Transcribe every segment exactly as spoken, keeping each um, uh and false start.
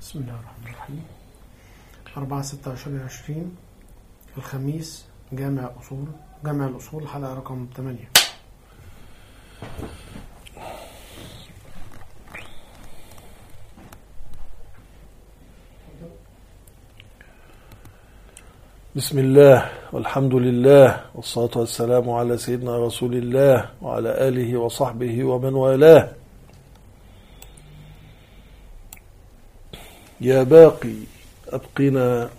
بسم الله الرحمن الرحيم. أربعة ستة عشرين عشرين الخميس، جامع الأصول جامع الأصول حلقة رقم ثمانية. بسم الله والحمد لله والصلاة والسلام على سيدنا رسول الله وعلى آله وصحبه ومن والاه. يا باقي أبقنا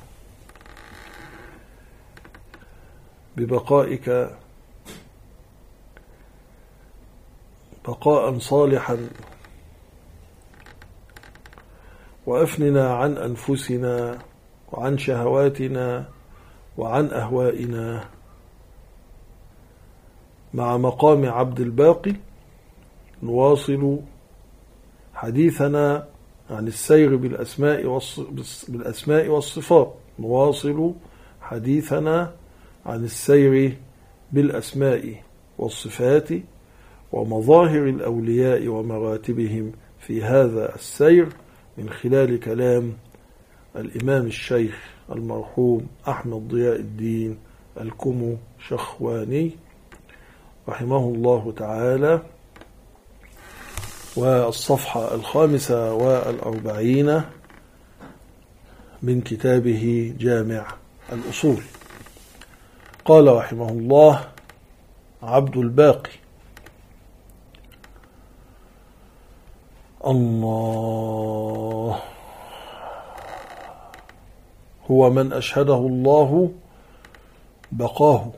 ببقائك بقاء صالحا، وأفننا عن أنفسنا وعن شهواتنا وعن أهوائنا مع مقام عبد الباقي. نواصل حديثنا عن السير بالأسماء بالأسماء والصفات نواصل حديثنا عن السير بالأسماء والصفات ومظاهر الأولياء ومراتبهم في هذا السير من خلال كلام الإمام الشيخ المرحوم أحمد ضياء الدين الكمو-شخواني رحمه الله تعالى. والصفحة الخامسة والأربعين من كتابه جامع الأصول. قال رحمه الله: عبد الباقي الله هو من أشهده الله بقاه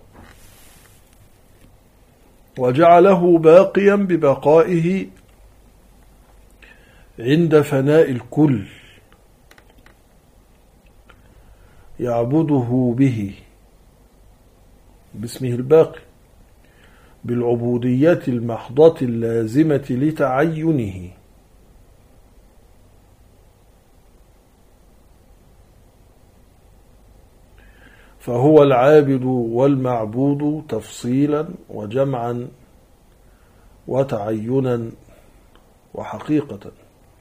وجعله باقيا ببقائه عند فناء الكل، يعبده به باسمه الباقي بالعبودية المحضة اللازمة لتعينه، فهو العابد والمعبود تفصيلا وجمعا وتعينا وحقيقة،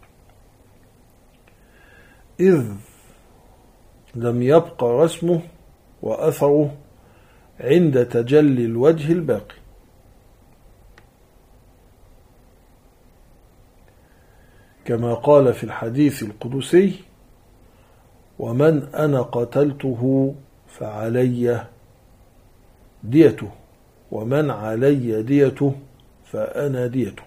إذ لم يبق رسمه وأثره عند تجلي الوجه الباقي، كما قال في الحديث القدسي: ومن أنا قتلته فعلي ديته، ومن علي ديته فأنا ديته.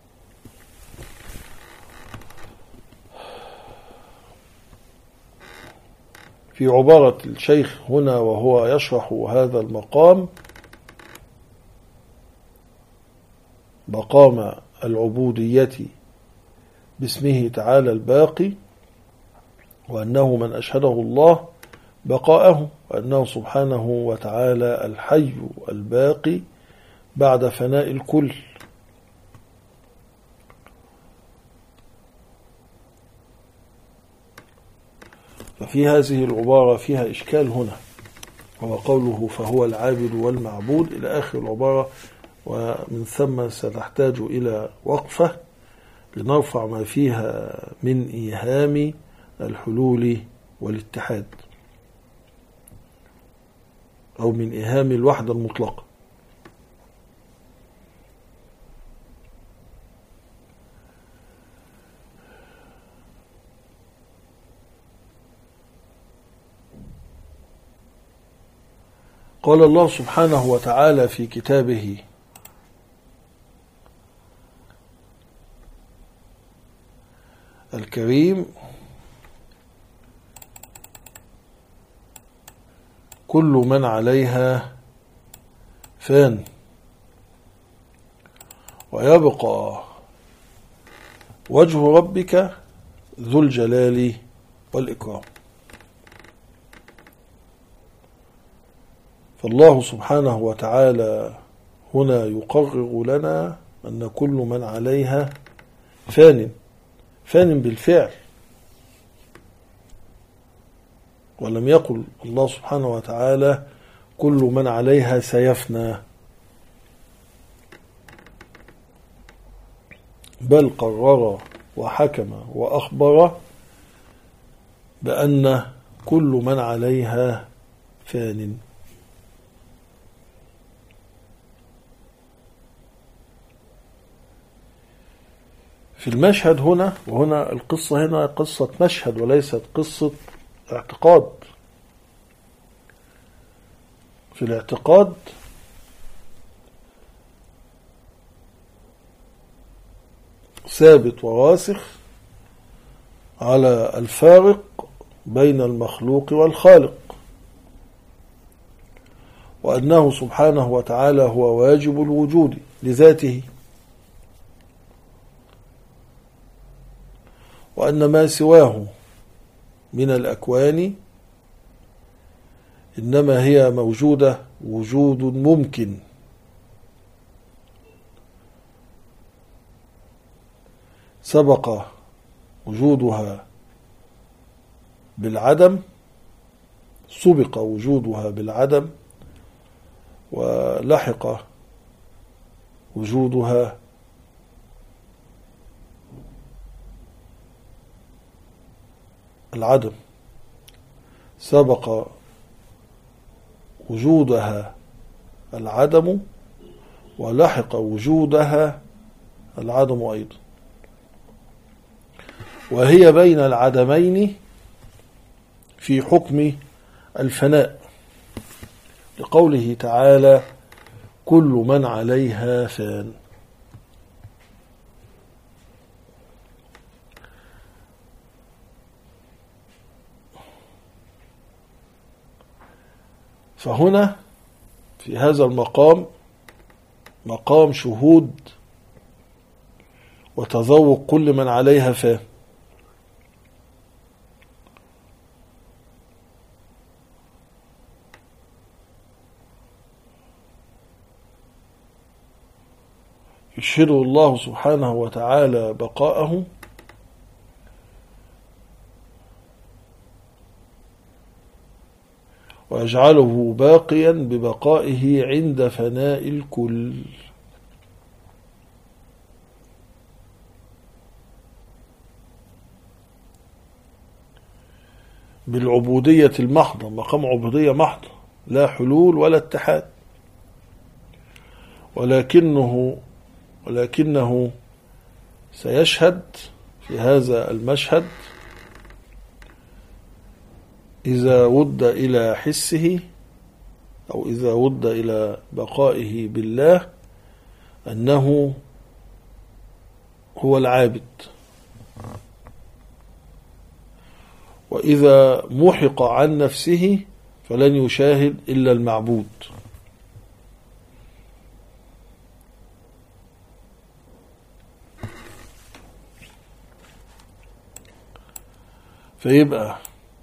في عبارة الشيخ هنا وهو يشرح هذا المقام، مقام العبودية باسمه تعالى الباقي، وأنه من أشهده الله بقاءه، وأنه سبحانه وتعالى الحي الباقي بعد فناء الكل. ففي هذه العبارة فيها إشكال هنا، وهو قوله فهو العابد والمعبود إلى آخر العبارة، ومن ثم ستحتاج إلى وقفة لنرفع ما فيها من إيهام الحلول والاتحاد، أو من إيهام الوحدة المطلقة. قال الله سبحانه وتعالى في كتابه: الكريم: كل من عليها فان ويبقى وجه ربك ذو الجلال والإكرام. فالله سبحانه وتعالى هنا يقرر لنا أن كل من عليها فان، فان بالفعل، ولم يقل الله سبحانه وتعالى كل من عليها سيفنى، بل قرر وحكم وأخبر بأن كل من عليها فان. في المشهد هنا، وهنا القصة هنا قصة مشهد وليست قصة اعتقاد. في الاعتقاد ثابت وراسخ على الفارق بين المخلوق والخالق، وأنه سبحانه وتعالى هو واجب الوجود لذاته، وأن ما سواه من الأكوان إنما هي موجودة وجود ممكن، سبق وجودها بالعدم سبق وجودها بالعدم ولحق وجودها العدم، سبق وجودها العدم ولحق وجودها العدم أيضا، وهي بين العدمين في حكم الفناء، لقوله تعالى كل من عليها فان. فهنا في هذا المقام مقام شهود وتذوق كل من عليها فان، يشهد الله سبحانه وتعالى بقاءه ويجعله باقيا ببقائه عند فناء الكل. بالعبودية المحضة، مقام عبودية محضة لا حلول ولا اتحاد، ولكنه ولكنه سيشهد في هذا المشهد إذا ود إلى حسه أو إذا ود إلى بقائه بالله أنه هو العابد، وإذا محق عن نفسه فلن يشاهد إلا المعبود. فيبقى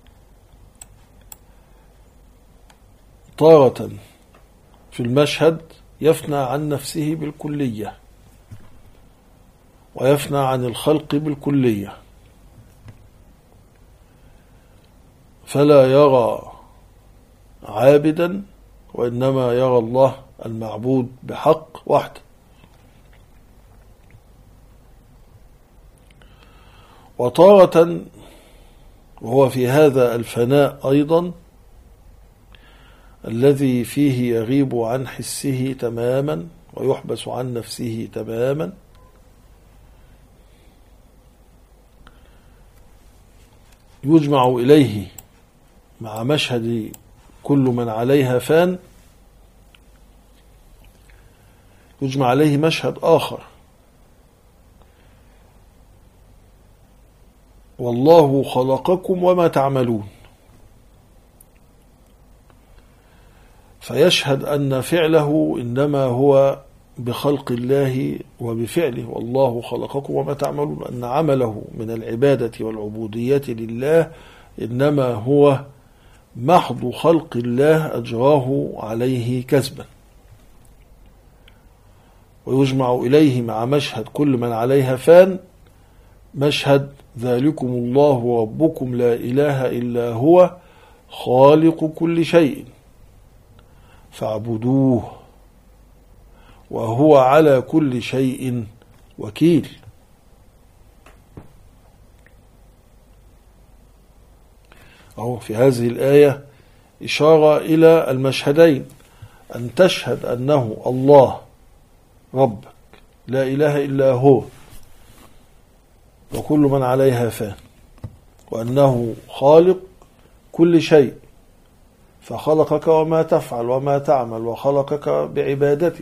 طارة في المشهد يفنى عن نفسه بالكلية ويفنى عن الخلق بالكلية، فلا يرى عابدا وإنما يرى الله المعبود بحق وحده. وطارة وهو في هذا الفناء أيضا الذي فيه يغيب عن حسه تماما ويحبس عن نفسه تماما، يجمع إليه مع مشهد كل من عليها فان، يجمع عليه مشهد آخر، والله خلقكم وما تعملون، فيشهد أن فعله إنما هو بخلق الله وبفعله، والله خلقكم وما تعملون، أن عمله من العبادة والعبودية لله إنما هو محض خلق الله أجراه عليه كسبا. ويجمع إليه مع مشهد كل من عليها فان مشهد ذلكم الله ربكم لا إله إلا هو خالق كل شيء فاعبدوه وهو على كل شيء وكيل. أهو في هذه الآية إشارة إلى المشهدين، أن تشهد أنه الله ربك لا إله إلا هو وكل من عليها فان، وأنه خالق كل شيء، فخلقك وما تفعل وما تعمل، وخلقك بعبادتك،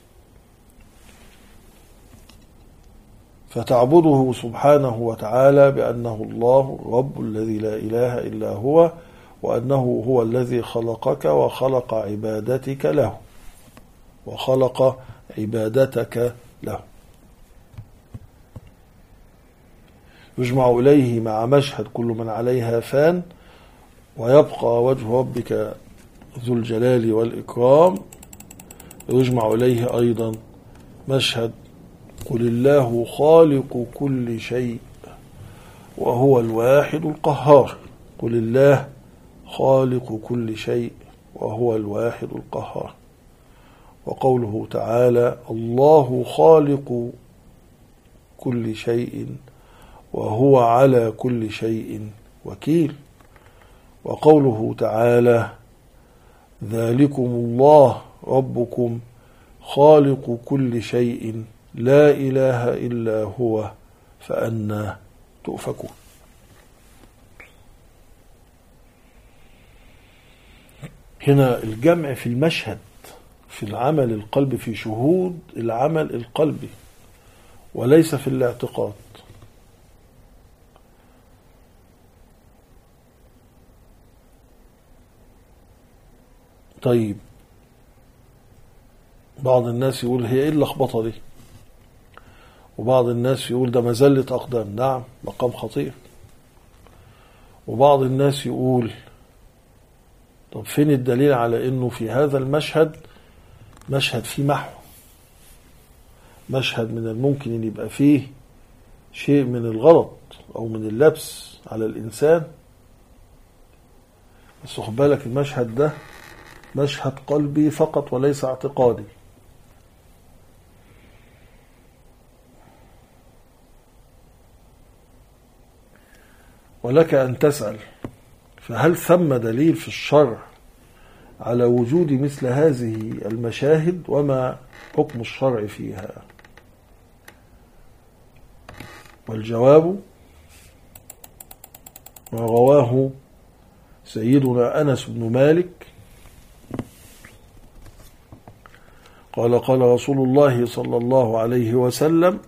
فتعبده سبحانه وتعالى بأنه الله الرب الذي لا إله إلا هو، وأنه هو الذي خلقك وخلق عبادتك له وخلق عبادتك له. يجمع إليه مع مشهد كل من عليها فان، ويبقى وجه ربك ذو الجلال والإكرام. يجمع إليه أيضا مشهد قل الله خالق كل شيء وهو الواحد القهار. قل الله خالق كل شيء وهو الواحد القهار. وقوله تعالى الله خالق كل شيء وهو على كل شيء وكيل. وقوله تعالى ذلكم الله ربكم خالق كل شيء لا إله إلا هو فأنى تؤفكون. هنا الجمع في المشهد، في العمل القلبي، في شهود العمل القلبي وليس في الاعتقاد. طيب بعض الناس يقول هي ايه اللخبطه دي، وبعض الناس يقول ده مزلة أقدام. نعم مقام خطير. وبعض الناس يقول طب فين الدليل على انه في هذا المشهد مشهد فيه محو، مشهد من الممكن ان يبقى فيه شيء من الغلط او من اللبس على الانسان. بس خد بالك المشهد ده مشهد قلبي فقط وليس اعتقادي. ولك أن تسأل فهل ثم دليل في الشرع على وجود مثل هذه المشاهد، وما حكم الشرع فيها؟ والجواب ما رواه سيدنا أنس بن مالك قال قال رسول الله صلى الله عليه وسلم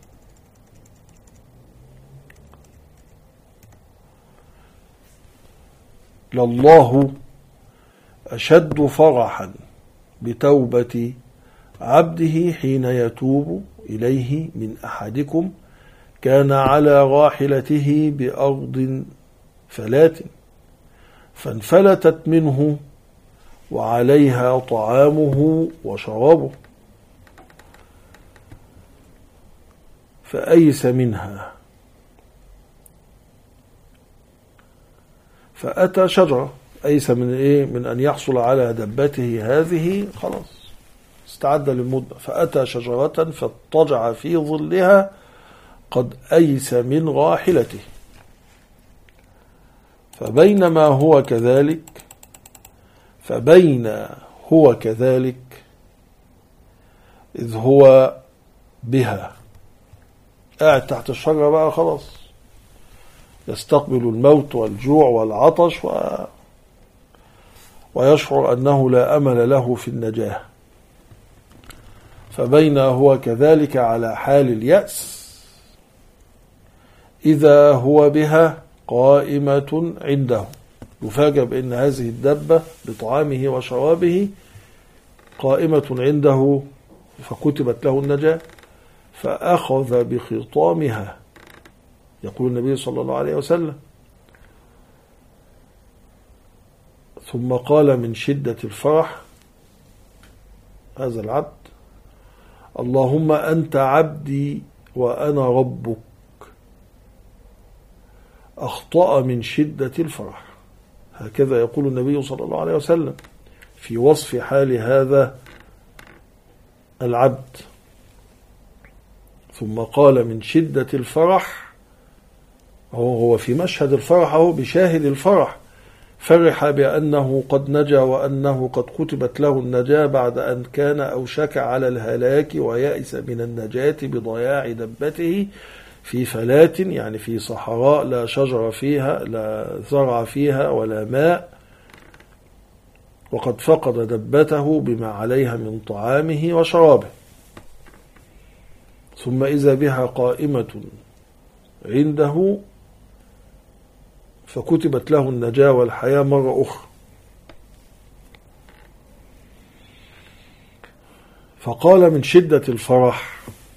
لله أشد فرحا بتوبة عبده حين يتوب إليه من أحدكم كان على راحلته بأرض فلات فانفلتت منه وعليها طعامه وشرابه فأيس منها فأتى شجرة. أيس من إيه؟ من أن يحصل على دبته هذه، خلاص استعد للمدة. فأتى شجرة فاضطجع في ظلها قد أيس من راحلته. فبينما هو كذلك فبين هو كذلك إذ هو بها قاعد تحت الشجرة بقى خلاص يستقبل الموت والجوع والعطش و... ويشعر أنه لا أمل له في النجاة. فبين هو كذلك على حال اليأس إذا هو بها قائمة عنده، يفاجأ بأن هذه الدبة بطعامه وشرابه قائمة عنده فكتبت له النجاة، فأخذ بخطامها. يقول النبي صلى الله عليه وسلم ثم قال من شدة الفرح هذا العبد اللهم أنت عبدي وأنا ربك، أخطأ من شدة الفرح. هكذا يقول النبي صلى الله عليه وسلم في وصف حال هذا العبد. ثم قال من شدة الفرح، هو هو في مشهد الفرح، هو بشاهد الفرح، فرح بأنه قد نجا وأنه قد كتبت له النجاة بعد أن كان أوشك على الهلاك ويأس من النجاة بضياع دبته في فلاة، يعني في صحراء لا شجر فيها لا زرع فيها ولا ماء، وقد فقد دبته بما عليها من طعامه وشرابه. ثم إذا بها قائمة عنده فكتبت له النجاة والحياة مرة أخرى. فقال من شدة الفرح: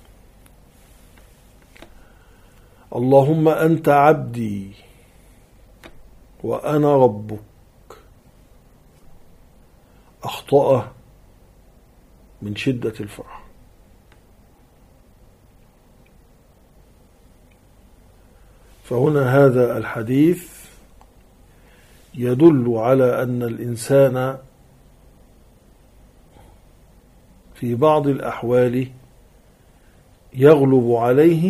اللهم أنت عبدي وأنا ربك. أخطأ من شدة الفرح. فهنا هذا الحديث يدل على أن الإنسان في بعض الأحوال يغلب عليه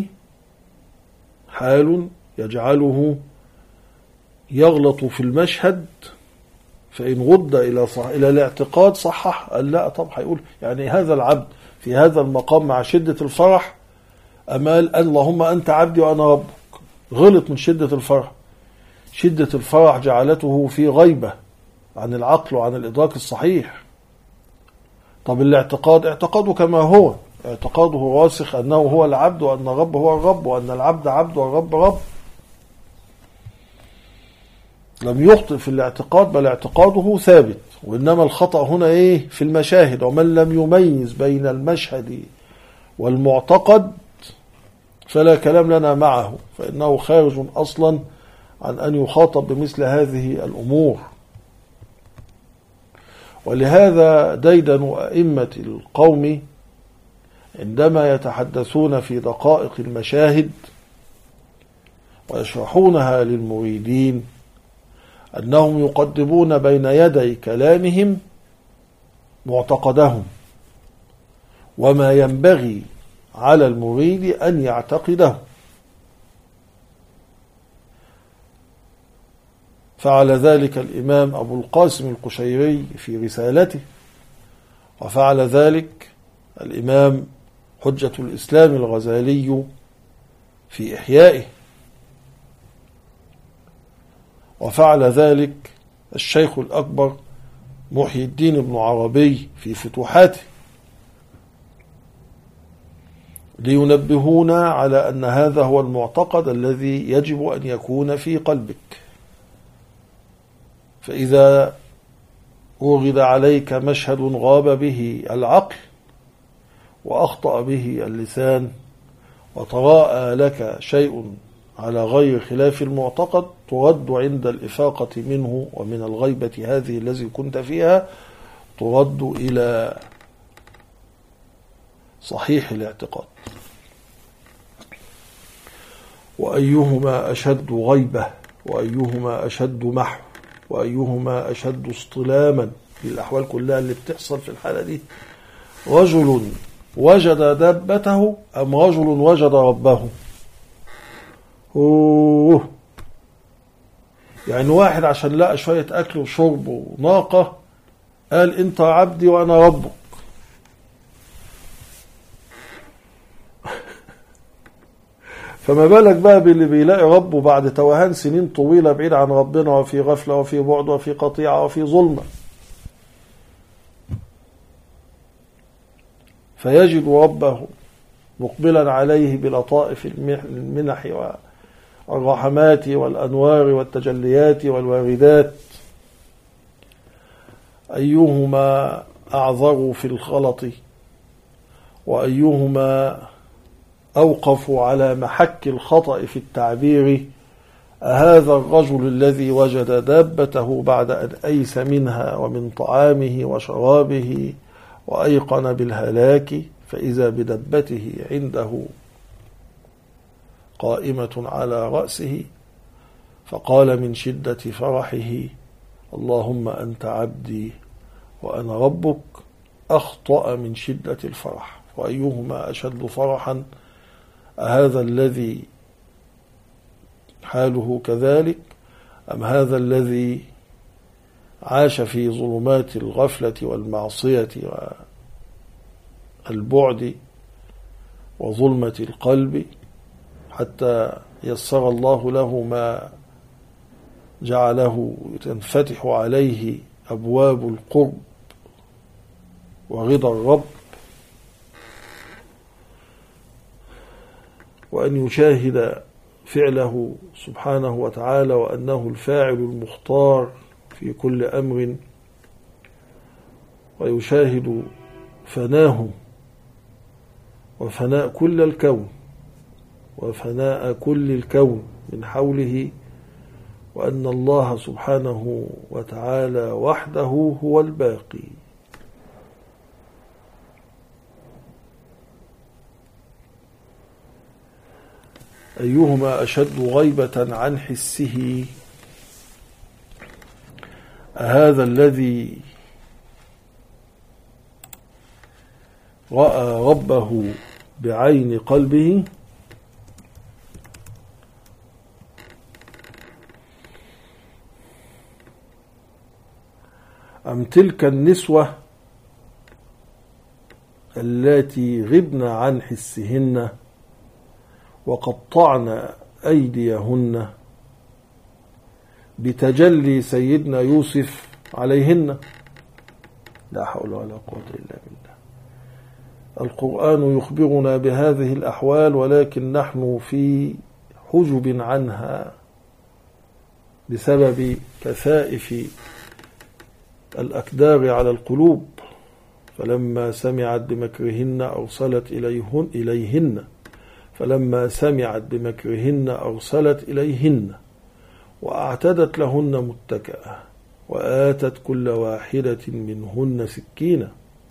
حال يجعله يغلط في المشهد، فإن غض إلى صح إلى الاعتقاد صحح. قال لا طب هيقول يعني هذا العبد في هذا المقام مع شدة الفرح أمال اللهم أنت عبدي وأنا ربك، غلط من شدة الفرح. شدة الفرح جعلته في غيبة عن العقل وعن الإدراك الصحيح. طب الاعتقاد اعتقاده كما هو، اعتقاده راسخ أنه هو العبد وأن الرب هو الرب وأن العبد عبد والرب رب. لم يخطئ في الاعتقاد بل اعتقاده ثابت، وإنما الخطأ هنا إيه؟ في المشاهد. ومن لم يميز بين المشهد والمعتقد فلا كلام لنا معه، فإنه خارج أصلا عن أن يخاطب بمثل هذه الأمور. ولهذا ديدن أئمة القوم عندما يتحدثون في دقائق المشاهد ويشرحونها للمريدين أنهم يقدمون بين يدي كلامهم معتقدهم وما ينبغي على المريد أن يعتقده. فعل ذلك الإمام أبو القاسم القشيري في رسالته، وفعل ذلك الإمام حجة الإسلام الغزالي في إحيائه، وفعل ذلك الشيخ الأكبر محي الدين بن عربي في فتوحاته، لينبهونا على أن هذا هو المعتقد الذي يجب أن يكون في قلبك. فإذا أورد عليك مشهد غاب به العقل وأخطأ به اللسان وتراءى لك شيء على غير خلاف المعتقد، ترد عند الإفاقة منه ومن الغيبة هذه التي كنت فيها، ترد إلى صحيح الاعتقاد. وأيهما أشد غيبة وأيهما أشد محو وأيهما أشد اصطلاما في الأحوال كلها اللي بتحصل في الحالة دي؟ رجل وجد دابته أم رجل وجد ربه؟ أوه. يعني واحد عشان لقى شوية أكل وشرب وناقة قال أنت عبدي وأنا ربك. فما بالك بقى باللي بيلاقي ربه بعد توهان سنين طويلة بعيد عن ربنا وفي غفلة وفي بعد وفي قطيعة وفي ظلمة، فيجد ربه مقبلا عليه بلطائف المنح والرحمات والأنوار والتجليات والواردات. أيهما أعذر في الخلط وأيهما أوقف على محك الخطأ في التعبير؟ أهذا الرجل الذي وجد دابته بعد أن أيس منها ومن طعامه وشرابه وأيقن بالهلاك، فإذا بدبته عنده قائمة على رأسه، فقال من شدة فرحه اللهم أنت عبدي وأنا ربك، أخطأ من شدة الفرح. وأيهما أشد فرحا؟ أهذا الذي حاله كذلك أم هذا الذي عاش في ظلمات الغفلة والمعصية والبعد وظلمة القلب، حتى يسر الله له ما جعله تنفتح عليه أبواب القرب ورضا الرب، وأن يشاهد فعله سبحانه وتعالى وأنه الفاعل المختار في كل أمر، ويشاهد فناه وفناء كل الكون وفناء كل الكون من حوله، وأن الله سبحانه وتعالى وحده هو الباقي. أيهما أشد غيبة عن حسه، هذا الذي رأى ربه بعين قلبه، أم تلك النسوة التي غبن عن حسهن وقطعن أيديهن بتجلي سيدنا يوسف عليهن؟ لا حول ولا قوة إلا بالله. القرآن يخبرنا بهذه الأحوال، ولكن نحن في حجب عنها بسبب كثائف الأكدار على القلوب. فلما سمعت بمكرهن أرسلت إليهن, إليهن فلما سمعت بمكرهن أرسلت إليهن وأعتدت لهن متكأة وآتت كل واحدة منهن سكينة.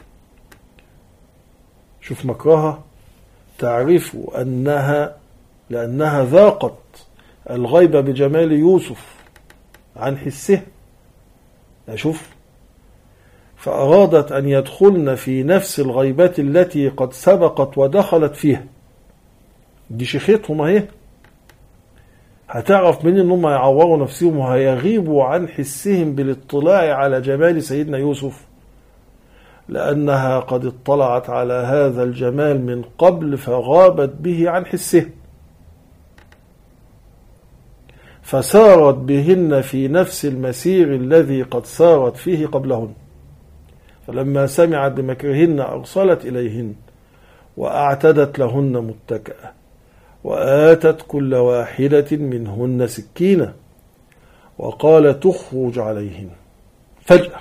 شوف مكرها، تعرف أنها لأنها ذاقت الغيبة بجمال يوسف عن حسه، شوف، فأرادت أن يدخلن في نفس الغيبة التي قد سبقت ودخلت فيها. دي شيختهم اهي، هتعرف من انهم يعوروا نفسهم وهيغيبوا عن حسهم بالاطلاع على جمال سيدنا يوسف، لأنها قد اطلعت على هذا الجمال من قبل فغابت به عن حسه، فسارت بهن في نفس المسير الذي قد سارت فيه قبلهن. فلما سمعت بمكرهن أرسلت إليهن وأعتدت لهن متكأة وآتت كل واحدة منهن سكينة وقال تخرج عليهن فجأة.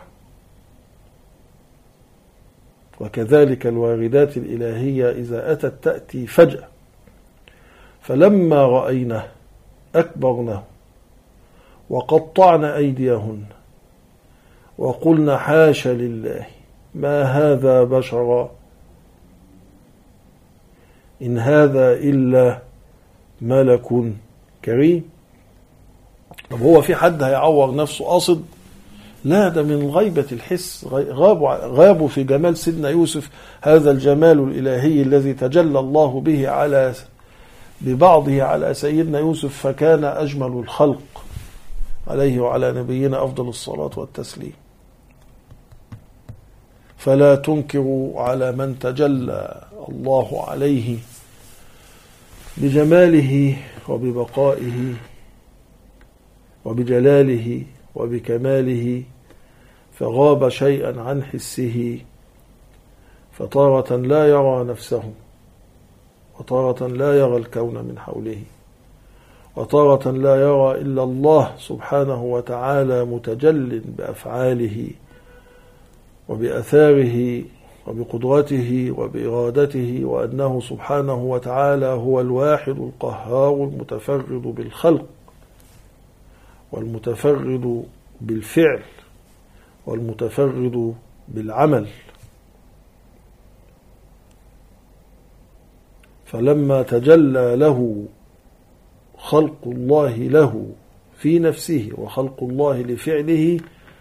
وكذلك الواردات الإلهية إذا أتت تأتي فجأة. فلما رأينه أكبرنه وقطعن أيديهن وقلن حاش لله ما هذا بشرا إن هذا إلا ملك كريم. طب هو في حد هيعور نفسه قاصد؟ لا، ده من غيبة الحس، غابوا غابوا في جمال سيدنا يوسف، هذا الجمال الإلهي الذي تجلى الله به على ببعضه على سيدنا يوسف، فكان أجمل الخلق عليه وعلى نبينا أفضل الصلاة والتسليم. فلا تنكروا على من تجلى الله عليه بجماله وببقائه وبجلاله وبكماله فغاب شيئا عن حسه، فتارة لا يرى نفسه وتارة لا يرى الكون من حوله وتارة لا يرى إلا الله سبحانه وتعالى متجل بأفعاله وبأثاره وبقدرته وبإرادته، وأنه سبحانه وتعالى هو الواحد القهار المتفرد بالخلق والمتفرد بالفعل والمتفرد بالعمل. فلما تجلى له خلق الله له في نفسه وخلق الله لفعله،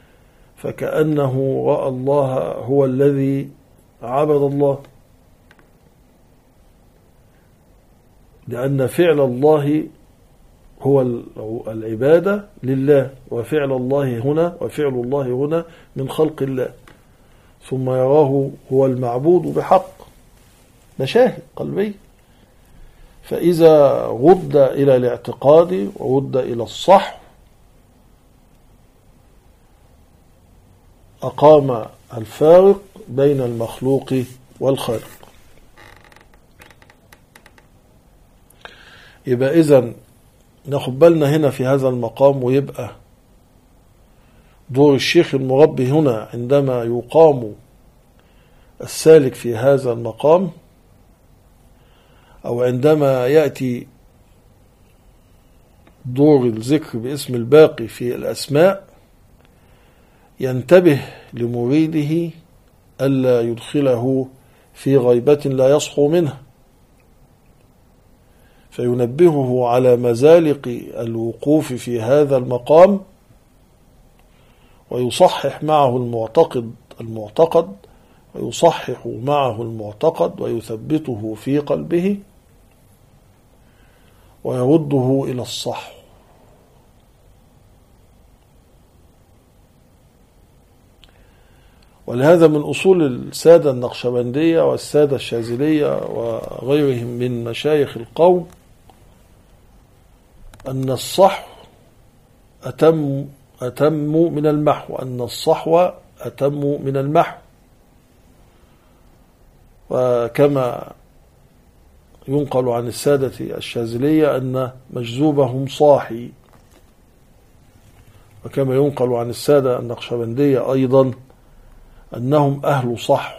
فكأنه رأى الله هو الذي عبد الله، لأن فعل الله هو العبادة لله، وفعل الله هنا وفعل الله هنا من خلق الله، ثم يراه هو المعبود بحق، مشاهد قلبية. فإذا رد إلى الاعتقاد ورد إلى الصح أقام الفارق بين المخلوق والخالق. يبقى إذن ناخد بالنا هنا في هذا المقام، ويبقى دور الشيخ المربي هنا عندما يقام السالك في هذا المقام، أو عندما يأتي دور الذكر باسم الباقي في الأسماء، ينتبه لمريده ألا يدخله في غيبة لا يصحو منها، فينبهه على مزالق الوقوف في هذا المقام، ويصحح معه المعتقد المعتقد ويصحح معه المعتقد ويثبته في قلبه ويرده إلى الصح. ولهذا من أصول السادة النقشبندية والسادة الشاذلية وغيرهم من مشايخ القوم أن الصحو أتم أتم من المحو، أن الصحو أتم من المحو. وكما ينقل عن السادة الشاذلية أن مجذوبهم صاحي، وكما ينقل عن السادة النقشبندية أيضا أنهم أهل صحو،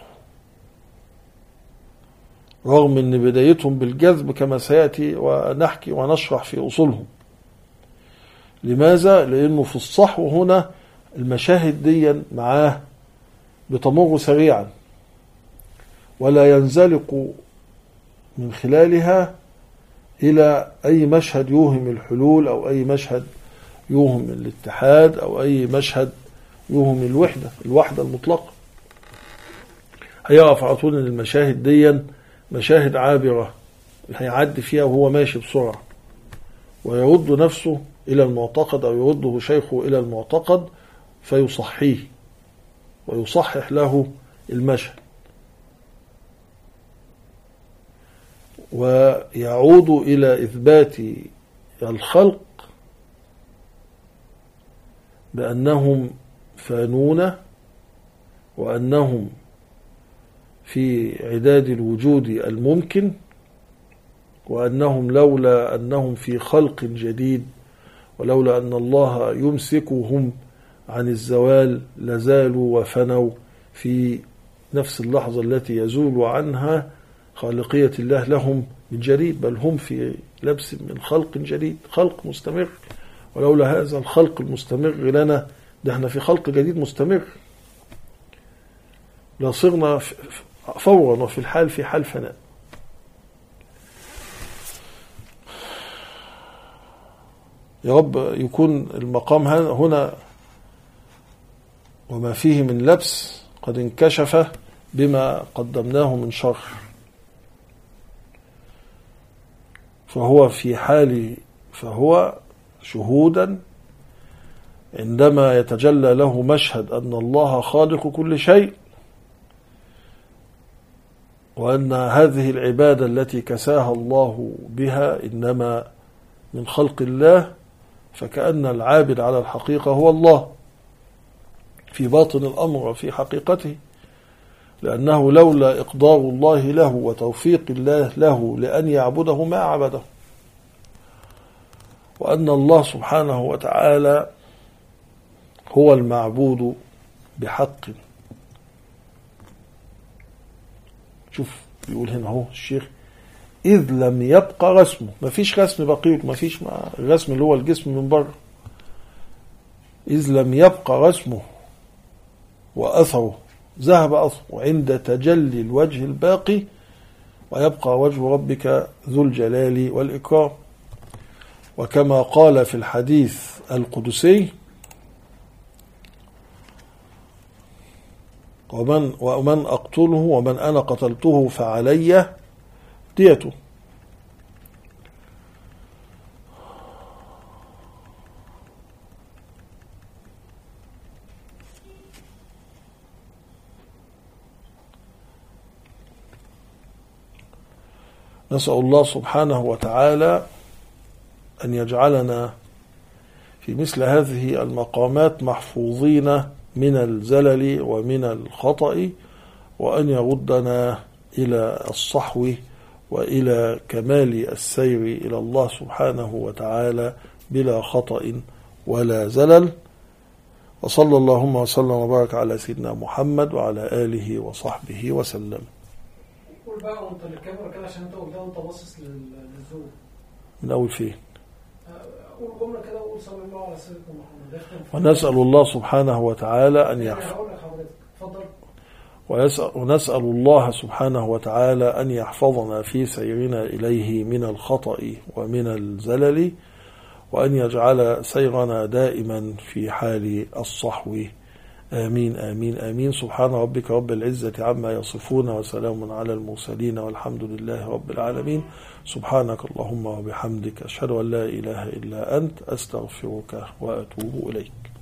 رغم أن بدايتهم بالجذب كما سيأتي ونحكي ونشرح في أصولهم. لماذا؟ لأنه في الصحو هنا المشاهد دي معاه بتمر سريعا، ولا ينزلق من خلالها إلى أي مشهد يوهم الحلول، أو أي مشهد يوهم الاتحاد، أو أي مشهد يوهم الوحدة الوحدة المطلقة. هيقف على طول أن المشاهد دي مشاهد عابرة هيعدي فيها وهو ماشي بسرعة، ويرد نفسه إلى المعتقد، أو يرده شيخه إلى المعتقد فيصحيه ويصحح له المشهد، ويعود إلى إثبات الخلق بأنهم فانون، وأنهم في عداد الوجود الممكن، وأنهم لولا أنهم في خلق جديد، ولولا أن الله يمسكهم عن الزوال لزالوا وفنوا في نفس اللحظة التي يزول عنها خالقية الله لهم من جديد، بل هم في لبس من خلق جديد، خلق مستمر. ولولا هذا الخلق المستمر لنا، ده احنا في خلق جديد مستمر، لصرنا فورا وفي الحال في حال فناء. يا رب يكون المقام هنا وما فيه من لبس قد انكشف بما قدمناه من شرح. فهو في حال فهو شهودا عندما يتجلى له مشهد أن الله خالق كل شيء، وأن هذه العبادة التي كساها الله بها إنما من خلق الله، فكأن العابد على الحقيقة هو الله في باطن الأمر وفي حقيقته، لأنه لولا إقدار الله له وتوفيق الله له لأن يعبده ما عبده، وأن الله سبحانه وتعالى هو المعبود بحق. شوف بيقول هنا هو الشيخ: إذ لم يبقى رسمه، ما فيش رسم بقيت، ما فيش الرسم اللي هو الجسم من بره. إذ لم يبقى رسمه وأثره، ذهب أثره عند تجلي الوجه الباقي، ويبقى وجه ربك ذو الجلال والإكرام. وكما قال في الحديث القدسي: ومن, ومن أقتله ومن أنا قتلته فعلي ديته. نسأل الله سبحانه وتعالى أن يجعلنا في مثل هذه المقامات محفوظين من الزلل ومن الخطأ، وأن يردنا إلى الصحو وإلى كمال السير إلى الله سبحانه وتعالى بلا خطأ ولا زلل. وصلى اللهم وسلم وبارك على سيدنا محمد وعلى آله وصحبه وسلم. قول بقى وانت للكاميرا كده عشان انت قلتها وانت باصص للزوم. من أول فين؟ قول جملة كده وقول صلى الله على سيدنا محمد. ونسأل الله سبحانه وتعالى أن يحفظ ويسأل ونسأل الله سبحانه وتعالى أن يحفظنا في سيرنا إليه من الخطأ ومن الزلل، وأن يجعل سيرنا دائما في حال الصحو. آمين آمين آمين. سبحان ربك رب العزة عما يصفون وسلام على المرسلين والحمد لله رب العالمين. سبحانك اللهم وبحمدك أشهد أن لا إله إلا أنت أستغفرك وأتوب إليك.